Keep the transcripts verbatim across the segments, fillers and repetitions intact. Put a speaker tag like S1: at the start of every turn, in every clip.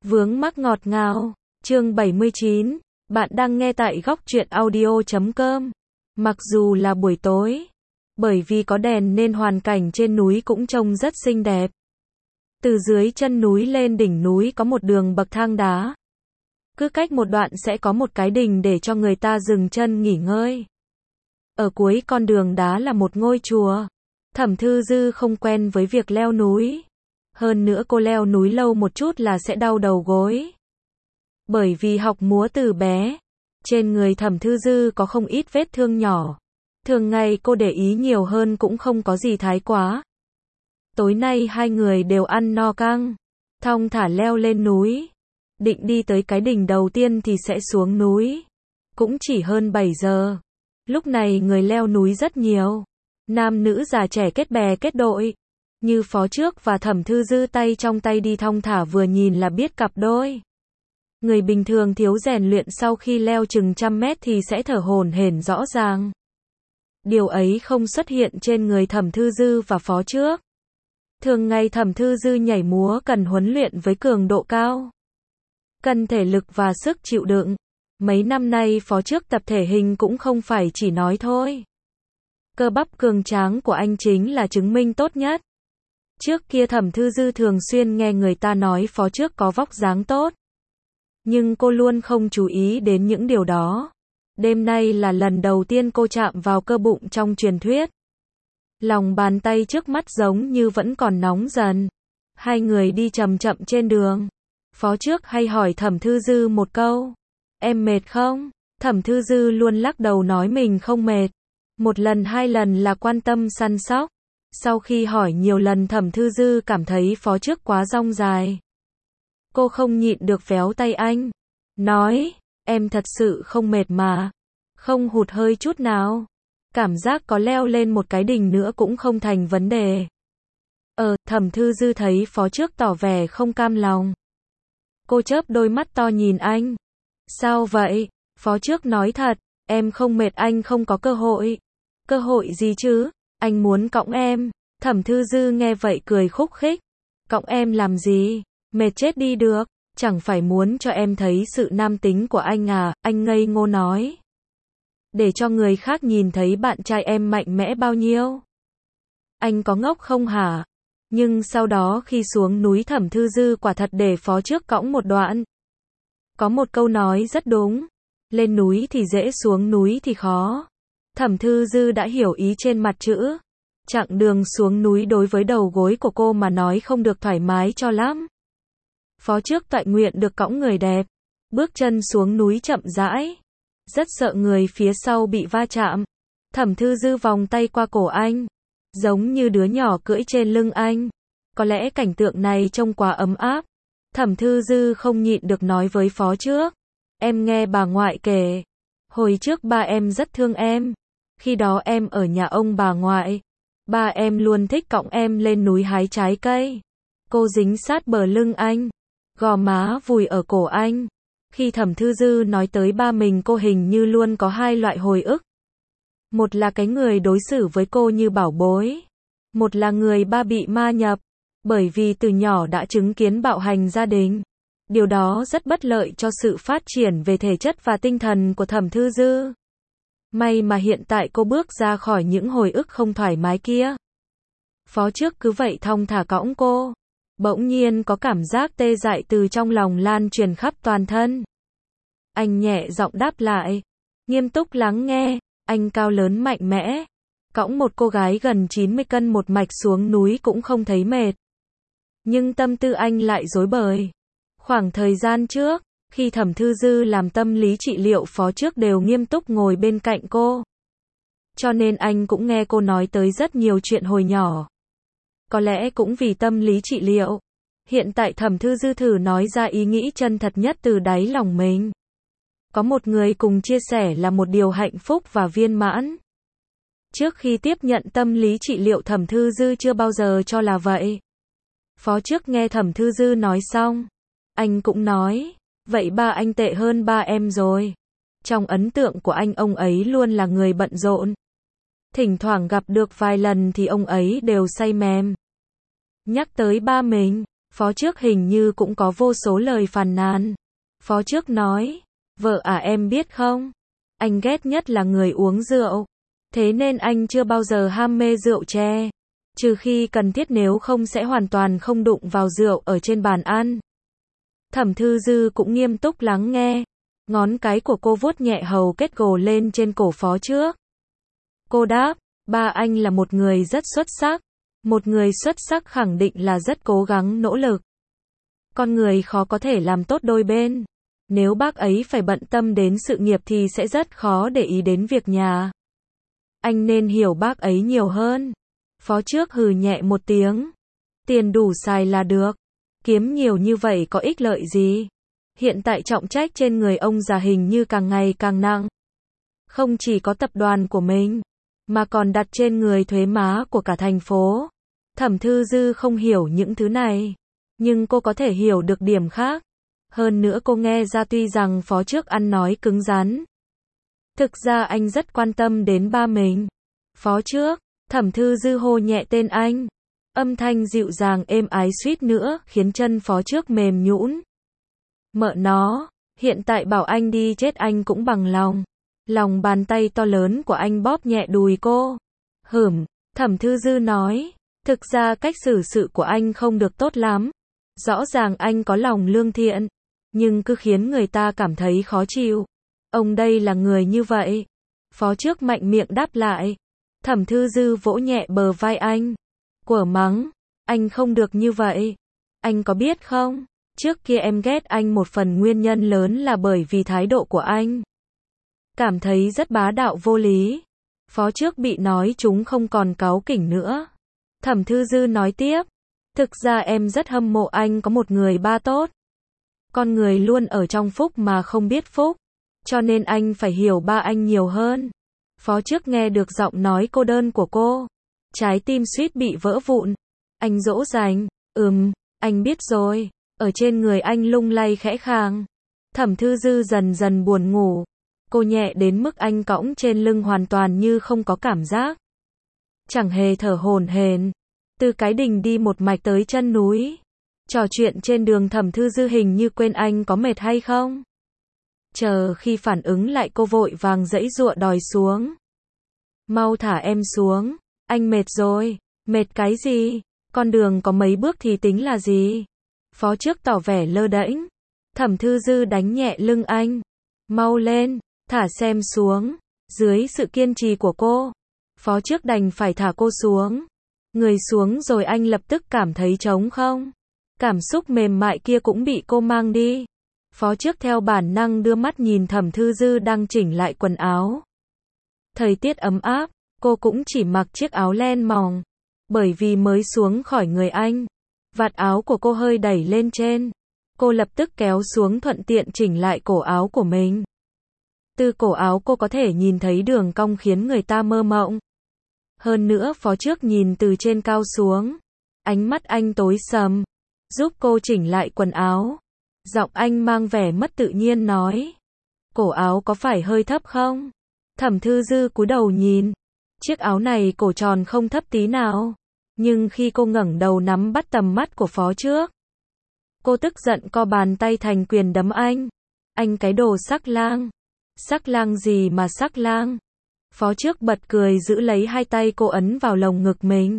S1: Vướng mắc ngọt ngào, chương bảy mươi chín, bạn đang nghe tại góc truyện audio chấm com. Mặc dù là buổi tối, bởi vì có đèn nên hoàn cảnh trên núi cũng trông rất xinh đẹp. Từ dưới chân núi lên đỉnh núi có một đường bậc thang đá. Cứ cách một đoạn sẽ có một cái đình để cho người ta dừng chân nghỉ ngơi. Ở cuối con đường đá là một ngôi chùa. Thẩm Thư Dư không quen với việc leo núi. Hơn nữa cô leo núi lâu một chút là sẽ đau đầu gối. Bởi vì học múa từ bé, trên người Thẩm Thư Dư có không ít vết thương nhỏ. Thường ngày cô để ý nhiều hơn cũng không có gì thái quá. Tối nay hai người đều ăn no căng, thong thả leo lên núi. Định đi tới cái đỉnh đầu tiên thì sẽ xuống núi. Cũng chỉ hơn bảy giờ. Lúc này người leo núi rất nhiều. Nam nữ già trẻ kết bè kết đội. Như Phó Trước và Thẩm Thư Dư tay trong tay đi thong thả vừa nhìn là biết cặp đôi. Người bình thường thiếu rèn luyện sau khi leo chừng trăm mét thì sẽ thở hổn hển rõ ràng. Điều ấy không xuất hiện trên người Thẩm Thư Dư và Phó Trước. Thường ngày Thẩm Thư Dư nhảy múa cần huấn luyện với cường độ cao. Cần thể lực và sức chịu đựng. Mấy năm nay Phó Trước tập thể hình cũng không phải chỉ nói thôi. Cơ bắp cường tráng của anh chính là chứng minh tốt nhất. Trước kia Thẩm Thư Dư thường xuyên nghe người ta nói Phó Trước có vóc dáng tốt. Nhưng cô luôn không chú ý đến những điều đó. Đêm nay là lần đầu tiên cô chạm vào cơ bụng trong truyền thuyết. Lòng bàn tay trước mắt giống như vẫn còn nóng dần. Hai người đi chậm chậm trên đường. Phó Trước hay hỏi Thẩm Thư Dư một câu. Em mệt không? Thẩm Thư Dư luôn lắc đầu nói mình không mệt. Một lần hai lần là quan tâm săn sóc. Sau khi hỏi nhiều lần Thẩm Thư Dư cảm thấy Phó Trước quá dong dài. Cô không nhịn được véo tay anh. Nói, em thật sự không mệt mà. Không hụt hơi chút nào. Cảm giác có leo lên một cái đỉnh nữa cũng không thành vấn đề. Ờ, Thẩm Thư Dư thấy Phó Trước tỏ vẻ không cam lòng. Cô chớp đôi mắt to nhìn anh. Sao vậy? Phó Trước nói thật, em không mệt anh không có cơ hội. Cơ hội gì chứ? Anh muốn cõng em. Thẩm Thư Dư nghe vậy cười khúc khích. Cõng em làm gì? Mệt chết đi được. Chẳng phải muốn cho em thấy sự nam tính của anh à? Anh ngây ngô nói. Để cho người khác nhìn thấy bạn trai em mạnh mẽ bao nhiêu. Anh có ngốc không hả? Nhưng sau đó khi xuống núi Thẩm Thư Dư quả thật để Phó Trước cõng một đoạn. Có một câu nói rất đúng. Lên núi thì dễ, xuống núi thì khó. Thẩm Thư Dư đã hiểu ý trên mặt chữ. Chặng đường xuống núi đối với đầu gối của cô mà nói không được thoải mái cho lắm. Phó Trước toại nguyện được cõng người đẹp. Bước chân xuống núi chậm rãi. Rất sợ người phía sau bị va chạm. Thẩm Thư Dư vòng tay qua cổ anh. Giống như đứa nhỏ cưỡi trên lưng anh. Có lẽ cảnh tượng này trông quá ấm áp. Thẩm Thư Dư không nhịn được nói với Phó Trước. Em nghe bà ngoại kể. Hồi trước ba em rất thương em. Khi đó em ở nhà ông bà ngoại. Ba em luôn thích cõng em lên núi hái trái cây. Cô dính sát bờ lưng anh. Gò má vùi ở cổ anh. Khi Thẩm Thư Dư nói tới ba mình cô hình như luôn có hai loại hồi ức. Một là cái người đối xử với cô như bảo bối. Một là người ba bị ma nhập. Bởi vì từ nhỏ đã chứng kiến bạo hành gia đình. Điều đó rất bất lợi cho sự phát triển về thể chất và tinh thần của Thẩm Thư Dư. May mà hiện tại cô bước ra khỏi những hồi ức không thoải mái kia. Phó Trước cứ vậy thong thả cõng cô. Bỗng nhiên có cảm giác tê dại từ trong lòng lan truyền khắp toàn thân. Anh nhẹ giọng đáp lại. Nghiêm túc lắng nghe. Anh cao lớn mạnh mẽ. Cõng một cô gái gần chín mươi cân một mạch xuống núi cũng không thấy mệt. Nhưng tâm tư anh lại rối bời. Khoảng thời gian trước, khi Thẩm Thư Dư làm tâm lý trị liệu Phó Trước đều nghiêm túc ngồi bên cạnh cô. Cho nên anh cũng nghe cô nói tới rất nhiều chuyện hồi nhỏ. Có lẽ cũng vì tâm lý trị liệu. Hiện tại Thẩm Thư Dư thử nói ra ý nghĩ chân thật nhất từ đáy lòng mình. Có một người cùng chia sẻ là một điều hạnh phúc và viên mãn. Trước khi tiếp nhận tâm lý trị liệu Thẩm Thư Dư chưa bao giờ cho là vậy. Phó Trước nghe Thẩm Thư Dư nói xong. Anh cũng nói. Vậy ba anh tệ hơn ba em rồi. Trong ấn tượng của anh ông ấy luôn là người bận rộn. Thỉnh thoảng gặp được vài lần thì ông ấy đều say mềm. Nhắc tới ba mình. Phó trước hình như cũng có vô số lời phàn nàn. Phó trước nói, vợ à em biết không, anh ghét nhất là người uống rượu. Thế nên anh chưa bao giờ ham mê rượu chè. Trừ khi cần thiết, nếu không sẽ hoàn toàn không đụng vào rượu ở trên bàn ăn. Thẩm Thư Dư cũng nghiêm túc lắng nghe. Ngón cái của cô vuốt nhẹ hầu kết gồ lên trên cổ Phó trước. Cô đáp, ba anh là một người rất xuất sắc. Một người xuất sắc khẳng định là rất cố gắng nỗ lực. Con người khó có thể làm tốt đôi bên. Nếu bác ấy phải bận tâm đến sự nghiệp thì sẽ rất khó để ý đến việc nhà. Anh nên hiểu bác ấy nhiều hơn. Phó trước hừ nhẹ một tiếng. Tiền đủ xài là được. Kiếm nhiều như vậy có ích lợi gì? Hiện tại trọng trách trên người ông già hình như càng ngày càng nặng. Không chỉ có tập đoàn của mình, mà còn đặt trên người thuế má của cả thành phố. Thẩm Thư Dư không hiểu những thứ này, nhưng cô có thể hiểu được điểm khác. Hơn nữa cô nghe ra tuy rằng Phó trước ăn nói cứng rắn, thực ra anh rất quan tâm đến ba mình. Phó trước, Thẩm Thư Dư hô nhẹ tên anh. Âm thanh dịu dàng êm ái suýt nữa khiến chân Phó trước mềm nhũn. Mợ nó, hiện tại bảo anh đi chết anh cũng bằng lòng. Lòng bàn tay to lớn của anh bóp nhẹ đùi cô. Hửm, Thẩm Thư Dư nói, thực ra cách xử sự của anh không được tốt lắm. Rõ ràng anh có lòng lương thiện, nhưng cứ khiến người ta cảm thấy khó chịu. Ông đây là người như vậy. Phó trước mạnh miệng đáp lại. Thẩm Thư Dư vỗ nhẹ bờ vai anh. Quở mắng, anh không được như vậy. Anh có biết không, trước kia em ghét anh một phần nguyên nhân lớn là bởi vì thái độ của anh. Cảm thấy rất bá đạo vô lý. Phó trước bị nói chúng không còn cáu kỉnh nữa. Thẩm Thư Dư nói tiếp, thực ra em rất hâm mộ anh có một người ba tốt. Con người luôn ở trong phúc mà không biết phúc, cho nên anh phải hiểu ba anh nhiều hơn. Phó trước nghe được giọng nói cô đơn của cô, trái tim suýt bị vỡ vụn. Anh dỗ dành, ừm, anh biết rồi. Ở trên người anh lung lay khẽ khàng. Thẩm Thư Dư dần dần buồn ngủ. Cô nhẹ đến mức anh cõng trên lưng hoàn toàn như không có cảm giác. Chẳng hề thở hổn hển. Từ cái đình đi một mạch tới chân núi. Trò chuyện trên đường Thẩm Thư Dư hình như quên anh có mệt hay không. Chờ khi phản ứng lại cô vội vàng giãy giụa đòi xuống. Mau thả em xuống, anh mệt rồi. Mệt cái gì? Con đường có mấy bước thì tính là gì? Phó trước tỏ vẻ lơ đễnh. Thẩm Thư Dư đánh nhẹ lưng anh. Mau lên, thả xem xuống. Dưới sự kiên trì của cô, Phó trước đành phải thả cô xuống. Người xuống rồi anh lập tức cảm thấy trống không. Cảm xúc mềm mại kia cũng bị cô mang đi. Phó trước theo bản năng đưa mắt nhìn Thẩm Thư Dư đang chỉnh lại quần áo. Thời tiết ấm áp, cô cũng chỉ mặc chiếc áo len mỏng. Bởi vì mới xuống khỏi người anh, vạt áo của cô hơi đẩy lên trên. Cô lập tức kéo xuống thuận tiện chỉnh lại cổ áo của mình. Từ cổ áo cô có thể nhìn thấy đường cong khiến người ta mơ mộng. Hơn nữa Phó trước nhìn từ trên cao xuống. Ánh mắt anh tối sầm, giúp cô chỉnh lại quần áo. Giọng anh mang vẻ mất tự nhiên nói. Cổ áo có phải hơi thấp không? Thẩm Thư Dư cúi đầu nhìn. Chiếc áo này cổ tròn không thấp tí nào. Nhưng khi cô ngẩng đầu nắm bắt tầm mắt của Phó trước, cô tức giận co bàn tay thành quyền đấm anh. Anh cái đồ sắc lang. Sắc lang gì mà sắc lang? Phó trước bật cười giữ lấy hai tay cô ấn vào lồng ngực mình.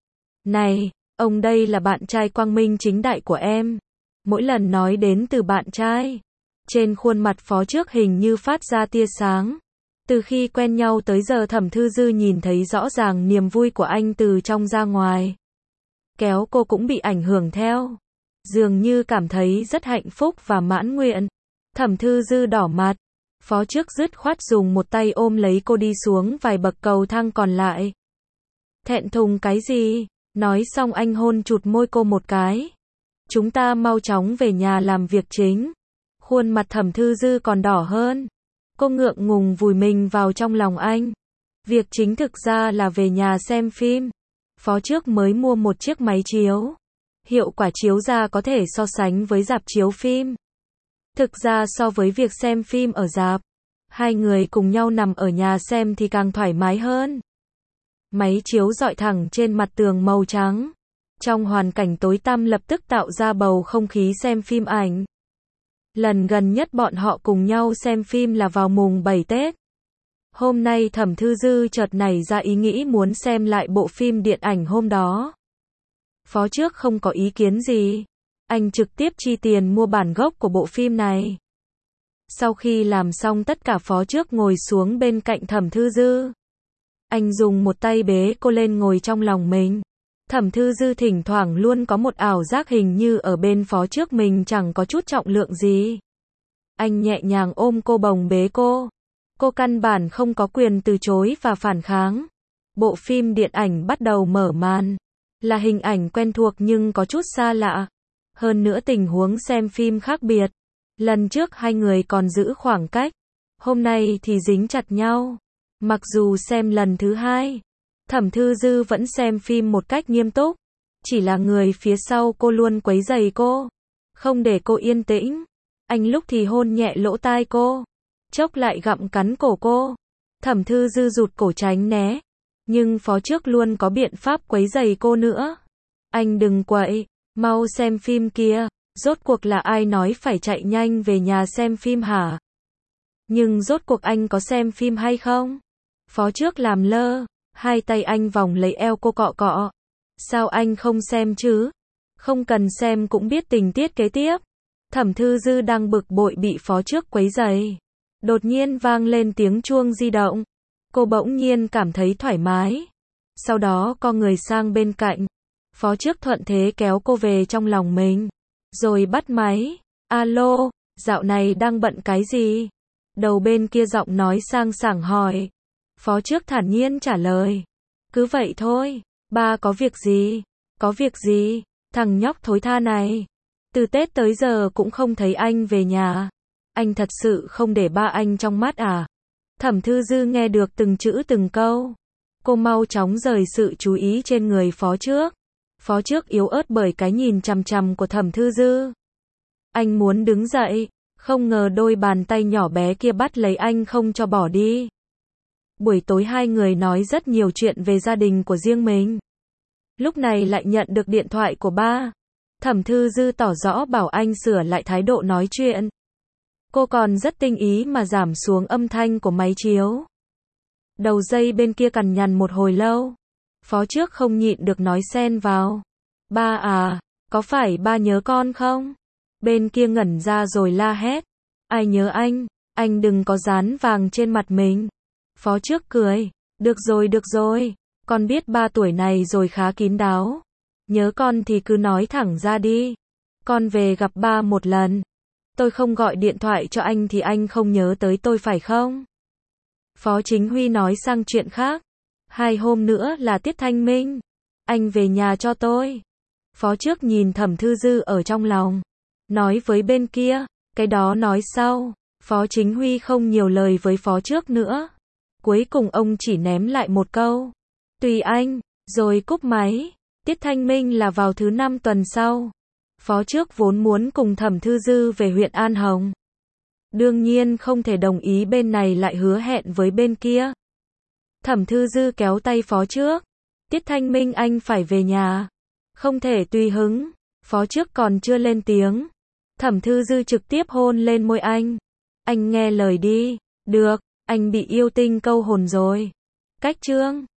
S1: Này, ông đây là bạn trai quang minh chính đại của em. Mỗi lần nói đến từ bạn trai, trên khuôn mặt Phó trước hình như phát ra tia sáng. Từ khi quen nhau tới giờ Thẩm Thư Dư nhìn thấy rõ ràng niềm vui của anh từ trong ra ngoài. Kéo cô cũng bị ảnh hưởng theo. Dường như cảm thấy rất hạnh phúc và mãn nguyện. Thẩm Thư Dư đỏ mặt. Phó trước dứt khoát dùng một tay ôm lấy cô đi xuống vài bậc cầu thang còn lại. Thẹn thùng cái gì? Nói xong anh hôn chụt môi cô một cái. Chúng ta mau chóng về nhà làm việc chính. Khuôn mặt Thẩm Thư Dư còn đỏ hơn. Cô ngượng ngùng vùi mình vào trong lòng anh. Việc chính thực ra là về nhà xem phim. Phó trước mới mua một chiếc máy chiếu. Hiệu quả chiếu ra có thể so sánh với rạp chiếu phim. Thực ra so với việc xem phim ở rạp, hai người cùng nhau nằm ở nhà xem thì càng thoải mái hơn. Máy chiếu dọi thẳng trên mặt tường màu trắng. Trong hoàn cảnh tối tăm lập tức tạo ra bầu không khí xem phim ảnh. Lần gần nhất bọn họ cùng nhau xem phim là vào mùng bảy Tết. Hôm nay Thẩm Thư Dư chợt nảy ra ý nghĩ muốn xem lại bộ phim điện ảnh hôm đó. Phó trước không có ý kiến gì. Anh trực tiếp chi tiền mua bản gốc của bộ phim này. Sau khi làm xong tất cả, phó trước ngồi xuống bên cạnh Thẩm Thư Dư. Anh dùng một tay bế cô lên ngồi trong lòng mình. Thẩm Thư Dư thỉnh thoảng luôn có một ảo giác hình như ở bên phó trước mình chẳng có chút trọng lượng gì. Anh nhẹ nhàng ôm cô, bồng bế cô. Cô căn bản không có quyền từ chối và phản kháng. Bộ phim điện ảnh bắt đầu mở màn. Là hình ảnh quen thuộc nhưng có chút xa lạ. Hơn nữa tình huống xem phim khác biệt. Lần trước hai người còn giữ khoảng cách. Hôm nay thì dính chặt nhau. Mặc dù xem lần thứ hai, Thẩm Thư Dư vẫn xem phim một cách nghiêm túc. Chỉ là người phía sau cô luôn quấy rầy cô. Không để cô yên tĩnh. Anh lúc thì hôn nhẹ lỗ tai cô. Chốc lại gặm cắn cổ cô. Thẩm Thư Dư rụt cổ tránh né. Nhưng phó trước luôn có biện pháp quấy rầy cô nữa. Anh đừng quậy, mau xem phim kia. Rốt cuộc là ai nói phải chạy nhanh về nhà xem phim hả? Nhưng rốt cuộc anh có xem phim hay không? Phó trước làm lơ. Hai tay anh vòng lấy eo cô cọ cọ. Sao anh không xem chứ? Không cần xem cũng biết tình tiết kế tiếp. Thẩm Thư Dư đang bực bội bị phó trước quấy rầy. Đột nhiên vang lên tiếng chuông di động. Cô bỗng nhiên cảm thấy thoải mái. Sau đó co người sang bên cạnh. Phó trước thuận thế kéo cô về trong lòng mình. Rồi bắt máy. Alo, dạo này đang bận cái gì? Đầu bên kia giọng nói sang sảng hỏi. Phó trước thản nhiên trả lời. Cứ vậy thôi, ba có việc gì? Có việc gì? Thằng nhóc thối tha này. Từ Tết tới giờ cũng không thấy anh về nhà. Anh thật sự không để ba anh trong mắt à? Thẩm Thư Dư nghe được từng chữ từng câu. Cô mau chóng rời sự chú ý trên người phó trước. Phó trước yếu ớt bởi cái nhìn chằm chằm của Thẩm Thư Dư. Anh muốn đứng dậy, không ngờ đôi bàn tay nhỏ bé kia bắt lấy anh không cho bỏ đi. Buổi tối hai người nói rất nhiều chuyện về gia đình của riêng mình. Lúc này lại nhận được điện thoại của ba. Thẩm Thư Dư tỏ rõ bảo anh sửa lại thái độ nói chuyện. Cô còn rất tinh ý mà giảm xuống âm thanh của máy chiếu. Đầu dây bên kia cằn nhằn một hồi lâu. Phó trước không nhịn được nói xen vào. Ba à, có phải ba nhớ con không? Bên kia ngẩn ra rồi la hét. Ai nhớ anh, anh đừng có dán vàng trên mặt mình. Phó trước cười. Được rồi được rồi, con biết ba tuổi này rồi khá kín đáo. Nhớ con thì cứ nói thẳng ra đi. Con về gặp ba một lần. Tôi không gọi điện thoại cho anh thì anh không nhớ tới tôi phải không? Phó Chính Huy nói sang chuyện khác. Hai hôm nữa là Tiết Thanh Minh. Anh về nhà cho tôi. Phó trước nhìn Thẩm Thư Dư ở trong lòng. Nói với bên kia, cái đó nói sau. Phó Chính Huy không nhiều lời với phó trước nữa. Cuối cùng ông chỉ ném lại một câu. Tùy anh, rồi cúp máy. Tiết Thanh Minh là vào thứ năm tuần sau. Phó trước vốn muốn cùng Thẩm Thư Dư về huyện An Hồng. Đương nhiên không thể đồng ý, bên này lại hứa hẹn với bên kia. Thẩm Thư Dư kéo tay phó trước. Tiết Thanh Minh anh phải về nhà. Không thể tùy hứng. Phó trước còn chưa lên tiếng. Thẩm Thư Dư trực tiếp hôn lên môi anh. Anh nghe lời đi. Được, anh bị yêu tinh câu hồn rồi. Cách chương